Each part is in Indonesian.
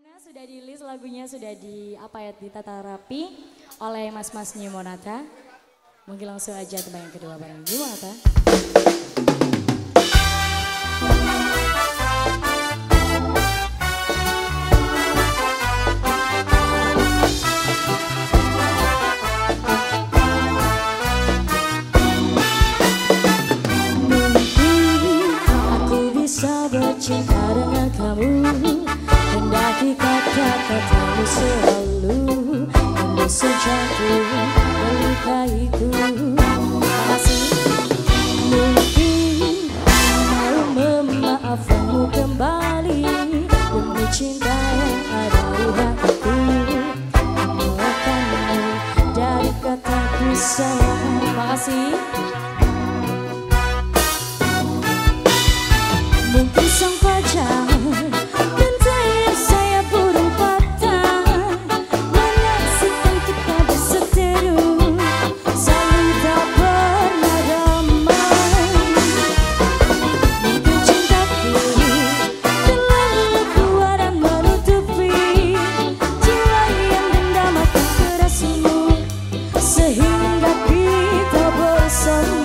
Nah, sudah di list lagunya, sudah ditata rapi oleh Mas-Mas New Monata. Mungkin langsung aja tembang yang kedua bareng New Monata. Bercinta dengan kamu, hendaki kata-katamu selalu menusuk jantung melukaiku. Makasih. Mungkin mau memaafkanmu kembali demi cinta yang ada di hatiku, menolakkanmu dari kataku sayang. Makasih. Mungkin sang fajar menjadi saya burung patah, menyaksikan kita berseteru, saling tak pernah damai. Mungkin cintaku terlalu kuat dan menutupi jiwa yang dendam akan kerasmu, sehingga kita bersama.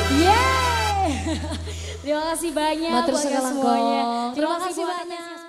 Yeay. Terima kasih banyak Matur buat sekali, semuanya. Terima kasih buat banyak.